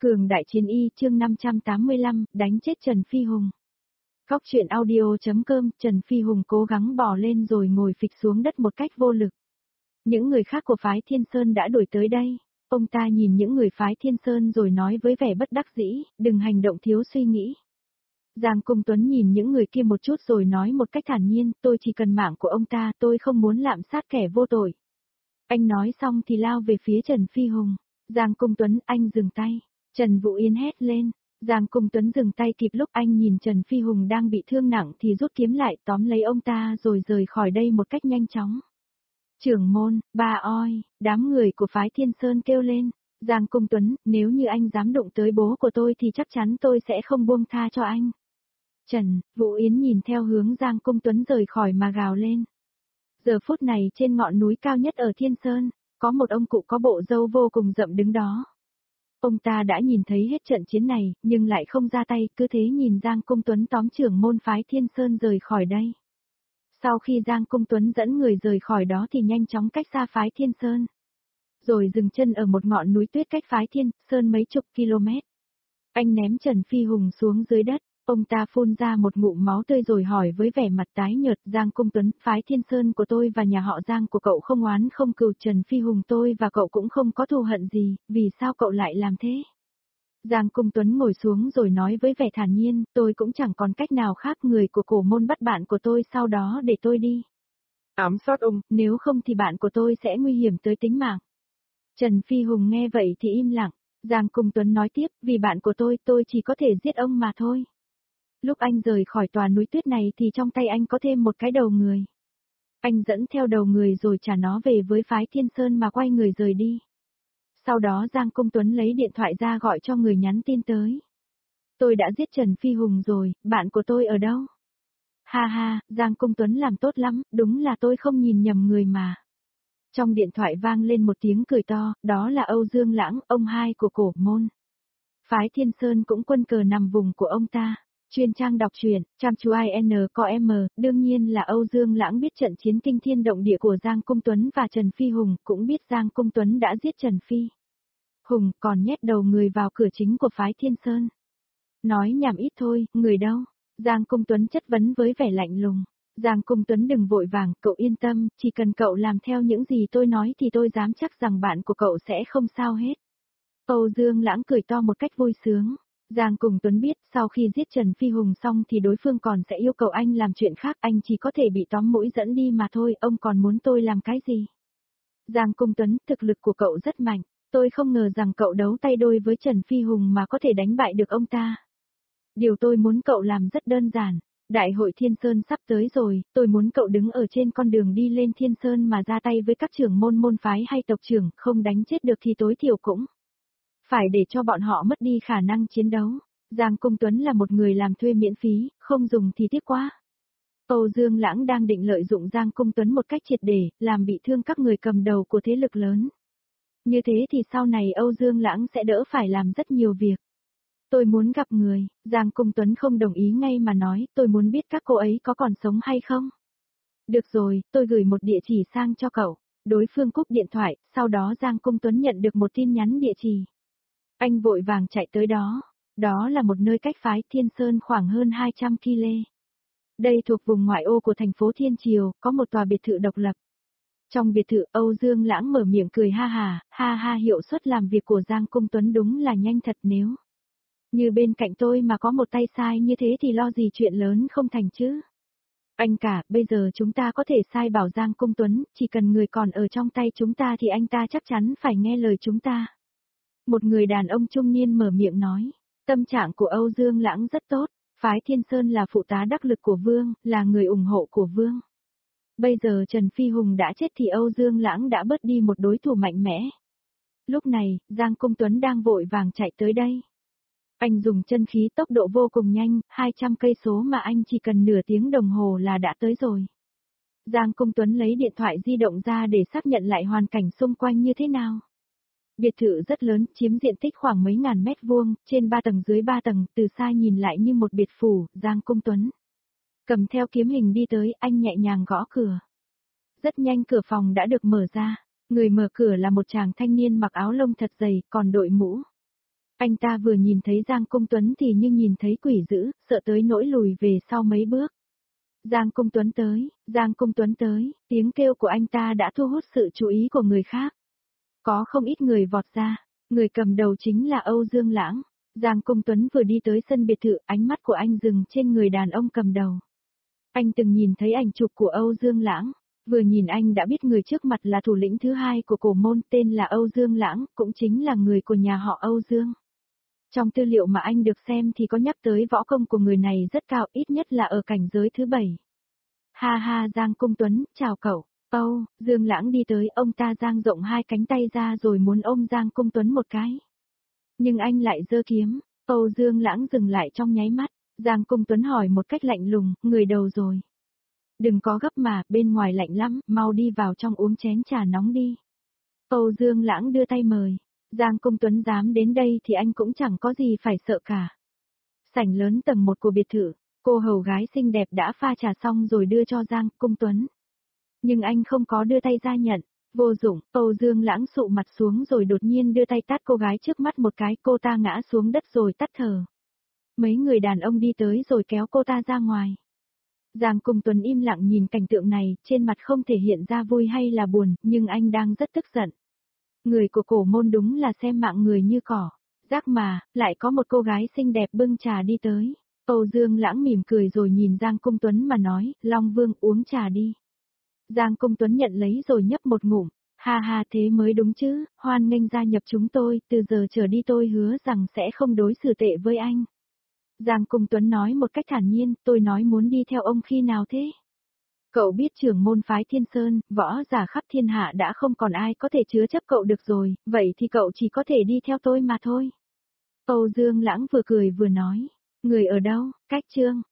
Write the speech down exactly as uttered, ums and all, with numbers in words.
Cường đại chiến y chương năm trăm tám mươi lăm, đánh chết Trần Phi Hùng. Góc truyện audio.com, Trần Phi Hùng cố gắng bò lên rồi ngồi phịch xuống đất một cách vô lực. Những người khác của phái Thiên Sơn đã đuổi tới đây. Ông ta nhìn những người phái Thiên Sơn rồi nói với vẻ bất đắc dĩ, đừng hành động thiếu suy nghĩ. Giang Cung Tuấn nhìn những người kia một chút rồi nói một cách thản nhiên, tôi chỉ cần mạng của ông ta, tôi không muốn lạm sát kẻ vô tội. Anh nói xong thì lao về phía Trần Phi Hùng. Giang Cung Tuấn, anh dừng tay. Trần Vũ Yến hét lên. Giang Cung Tuấn dừng tay kịp lúc anh nhìn Trần Phi Hùng đang bị thương nặng thì rút kiếm lại tóm lấy ông ta rồi rời khỏi đây một cách nhanh chóng. Trưởng môn, ba oi, đám người của phái Thiên Sơn kêu lên. Giang Cung Tuấn, nếu như anh dám đụng tới bố của tôi thì chắc chắn tôi sẽ không buông tha cho anh. Trần Vũ Yến nhìn theo hướng Giang Cung Tuấn rời khỏi mà gào lên. Giờ phút này trên ngọn núi cao nhất ở Thiên Sơn, có một ông cụ có bộ râu vô cùng rậm đứng đó. Ông ta đã nhìn thấy hết trận chiến này, nhưng lại không ra tay, cứ thế nhìn Giang Cung Tuấn tóm trưởng môn phái Thiên Sơn rời khỏi đây. Sau khi Giang Cung Tuấn dẫn người rời khỏi đó thì nhanh chóng cách xa phái Thiên Sơn. Rồi dừng chân ở một ngọn núi tuyết cách phái Thiên Sơn mấy chục km. Anh ném Trần Phi Hùng xuống dưới đất. Ông ta phun ra một ngụm máu tươi rồi hỏi với vẻ mặt tái nhợt, Giang Cung Tuấn, phái Thiên Sơn của tôi và nhà họ Giang của cậu không oán không cừu, Trần Phi Hùng tôi và cậu cũng không có thù hận gì, vì sao cậu lại làm thế? Giang Cung Tuấn ngồi xuống rồi nói với vẻ thản nhiên, tôi cũng chẳng còn cách nào khác, người của cổ môn bắt bạn của tôi sau đó để tôi đi. Ám sát ông, nếu không thì bạn của tôi sẽ nguy hiểm tới tính mạng. Trần Phi Hùng nghe vậy thì im lặng. Giang Cung Tuấn nói tiếp, vì bạn của tôi, tôi chỉ có thể giết ông mà thôi. Lúc anh rời khỏi tòa núi tuyết này thì trong tay anh có thêm một cái đầu người. Anh dẫn theo đầu người rồi trả nó về với phái Thiên Sơn mà quay người rời đi. Sau đó Giang Cung Tuấn lấy điện thoại ra gọi cho người nhắn tin tới. Tôi đã giết Trần Phi Hùng rồi, bạn của tôi ở đâu? Ha ha, Giang Cung Tuấn làm tốt lắm, đúng là tôi không nhìn nhầm người mà. Trong điện thoại vang lên một tiếng cười to, đó là Âu Dương Lãng, ông hai của cổ môn. Phái Thiên Sơn cũng quân cờ nằm vùng của ông ta. Chuyên trang đọc truyện, chăm chú i en co em, đương nhiên là Âu Dương Lãng biết trận chiến kinh thiên động địa của Giang Cung Tuấn và Trần Phi Hùng, cũng biết Giang Cung Tuấn đã giết Trần Phi Hùng, còn nhét đầu người vào cửa chính của phái Thiên Sơn. Nói nhảm ít thôi, người đâu? Giang Cung Tuấn chất vấn với vẻ lạnh lùng. Giang Cung Tuấn đừng vội vàng, cậu yên tâm, chỉ cần cậu làm theo những gì tôi nói thì tôi dám chắc rằng bạn của cậu sẽ không sao hết. Âu Dương Lãng cười to một cách vui sướng. Giang Cung Tuấn biết sau khi giết Trần Phi Hùng xong thì đối phương còn sẽ yêu cầu anh làm chuyện khác, anh chỉ có thể bị tóm mũi dẫn đi mà thôi, ông còn muốn tôi làm cái gì? Giang Cung Tuấn, thực lực của cậu rất mạnh, tôi không ngờ rằng cậu đấu tay đôi với Trần Phi Hùng mà có thể đánh bại được ông ta. Điều tôi muốn cậu làm rất đơn giản, Đại hội Thiên Sơn sắp tới rồi, tôi muốn cậu đứng ở trên con đường đi lên Thiên Sơn mà ra tay với các trưởng môn môn phái hay tộc trưởng, không đánh chết được thì tối thiểu cũng phải để cho bọn họ mất đi khả năng chiến đấu. Giang Cung Tuấn là một người làm thuê miễn phí, không dùng thì tiếc quá. Âu Dương Lãng đang định lợi dụng Giang Cung Tuấn một cách triệt để, làm bị thương các người cầm đầu của thế lực lớn. Như thế thì sau này Âu Dương Lãng sẽ đỡ phải làm rất nhiều việc. Tôi muốn gặp người, Giang Cung Tuấn không đồng ý ngay mà nói, tôi muốn biết các cô ấy có còn sống hay không. Được rồi, tôi gửi một địa chỉ sang cho cậu. Đối phương cúp điện thoại, sau đó Giang Cung Tuấn nhận được một tin nhắn địa chỉ. Anh vội vàng chạy tới đó. Đó là một nơi cách phái Thiên Sơn khoảng hơn hai trăm ki lô mét. Đây thuộc vùng ngoại ô của thành phố Thiên Triều, có một tòa biệt thự độc lập. Trong biệt thự, Âu Dương Lãng mở miệng cười ha hà, ha ha, hiệu suất làm việc của Giang Cung Tuấn đúng là nhanh thật, nếu như bên cạnh tôi mà có một tay sai như thế thì lo gì chuyện lớn không thành chứ. Anh cả, bây giờ chúng ta có thể sai bảo Giang Cung Tuấn, chỉ cần người còn ở trong tay chúng ta thì anh ta chắc chắn phải nghe lời chúng ta. Một người đàn ông trung niên mở miệng nói, tâm trạng của Âu Dương Lãng rất tốt, phái Thiên Sơn là phụ tá đắc lực của Vương, là người ủng hộ của Vương. Bây giờ Trần Phi Hùng đã chết thì Âu Dương Lãng đã bớt đi một đối thủ mạnh mẽ. Lúc này, Giang Cung Tuấn đang vội vàng chạy tới đây. Anh dùng chân khí tốc độ vô cùng nhanh, hai trăm cây số mà anh chỉ cần nửa tiếng đồng hồ là đã tới rồi. Giang Cung Tuấn lấy điện thoại di động ra để xác nhận lại hoàn cảnh xung quanh như thế nào. Biệt thự rất lớn, chiếm diện tích khoảng mấy ngàn mét vuông, trên ba tầng dưới ba tầng, từ xa nhìn lại như một biệt phủ. Giang Cung Tuấn cầm theo kiếm hình đi tới, anh nhẹ nhàng gõ cửa. Rất nhanh cửa phòng đã được mở ra, người mở cửa là một chàng thanh niên mặc áo lông thật dày, còn đội mũ. Anh ta vừa nhìn thấy Giang Cung Tuấn thì như nhìn thấy quỷ dữ, sợ tới nỗi lùi về sau mấy bước. Giang Cung Tuấn tới, Giang Cung Tuấn tới, tiếng kêu của anh ta đã thu hút sự chú ý của người khác. Có không ít người vọt ra, người cầm đầu chính là Âu Dương Lãng. Giang Cung Tuấn vừa đi tới sân biệt thự, ánh mắt của anh dừng trên người đàn ông cầm đầu. Anh từng nhìn thấy ảnh chụp của Âu Dương Lãng, vừa nhìn anh đã biết người trước mặt là thủ lĩnh thứ hai của cổ môn, tên là Âu Dương Lãng, cũng chính là người của nhà họ Âu Dương. Trong tư liệu mà anh được xem thì có nhắc tới võ công của người này rất cao, ít nhất là ở cảnh giới thứ bảy. Ha ha, Giang Cung Tuấn, chào cậu. Âu Dương Lãng đi tới, ông ta dang rộng hai cánh tay ra rồi muốn ôm Giang Cung Tuấn một cái. Nhưng anh lại giơ kiếm. Âu Dương Lãng dừng lại trong nháy mắt. Giang Cung Tuấn hỏi một cách lạnh lùng, người đầu rồi. Đừng có gấp mà, bên ngoài lạnh lắm, mau đi vào trong uống chén trà nóng đi. Âu Dương Lãng đưa tay mời. Giang Cung Tuấn dám đến đây thì anh cũng chẳng có gì phải sợ cả. Sảnh lớn tầng một của biệt thự, cô hầu gái xinh đẹp đã pha trà xong rồi đưa cho Giang Cung Tuấn. Nhưng anh không có đưa tay ra nhận. Vô dụng, Âu Dương Lãng sụ mặt xuống rồi đột nhiên đưa tay tát cô gái trước mắt một cái, cô ta ngã xuống đất rồi tắt thở. Mấy người đàn ông đi tới rồi kéo cô ta ra ngoài. Giang Cung Tuấn im lặng nhìn cảnh tượng này, trên mặt không thể hiện ra vui hay là buồn, nhưng anh đang rất tức giận. Người của cổ môn đúng là xem mạng người như cỏ. Rác mà, lại có một cô gái xinh đẹp bưng trà đi tới. Âu Dương Lãng mỉm cười rồi nhìn Giang Cung Tuấn mà nói, Long Vương uống trà đi. Giang Cung Tuấn nhận lấy rồi nhấp một ngụm. Ha ha, thế mới đúng chứ, hoan nghênh gia nhập chúng tôi, từ giờ trở đi tôi hứa rằng sẽ không đối xử tệ với anh. Giang Cung Tuấn nói một cách thản nhiên, tôi nói muốn đi theo ông khi nào thế? Cậu biết trưởng môn phái Thiên Sơn, võ giả khắp thiên hạ đã không còn ai có thể chứa chấp cậu được rồi, vậy thì cậu chỉ có thể đi theo tôi mà thôi. Âu Dương Lãng vừa cười vừa nói, người ở đâu, cách Trương,